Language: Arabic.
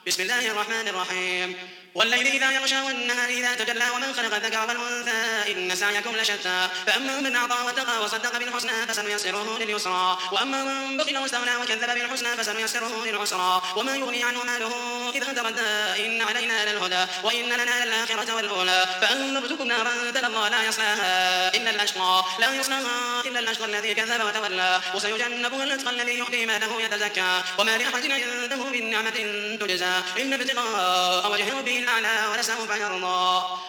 بسم الله الرحمن الرحيم والليل إذا يغشى والنهار إذا تجلى ومن خلق الذكر والأنثى إن سعيكم لشتى فأما من أعطى واتقى وصدق بالحسنى فسنيسره لليسرى وأما من بخل واستغنى وكذب بالحسنى فسنيسره للعسرى وما يغني عنه ماله إذا تردى إن علينا للهدى وإن لنا للآخرة والأولى فأنذرتكم نارا تلظى لا يصلاها إلا الأشقى الذي كذب وتولى وسيجنبها الأتقى الذي يؤتي ماله يتزكى وما لأحد عنده من نعمة تجزى إلا ابتغاء وجه ربه الأعلى ولسوف يرضى.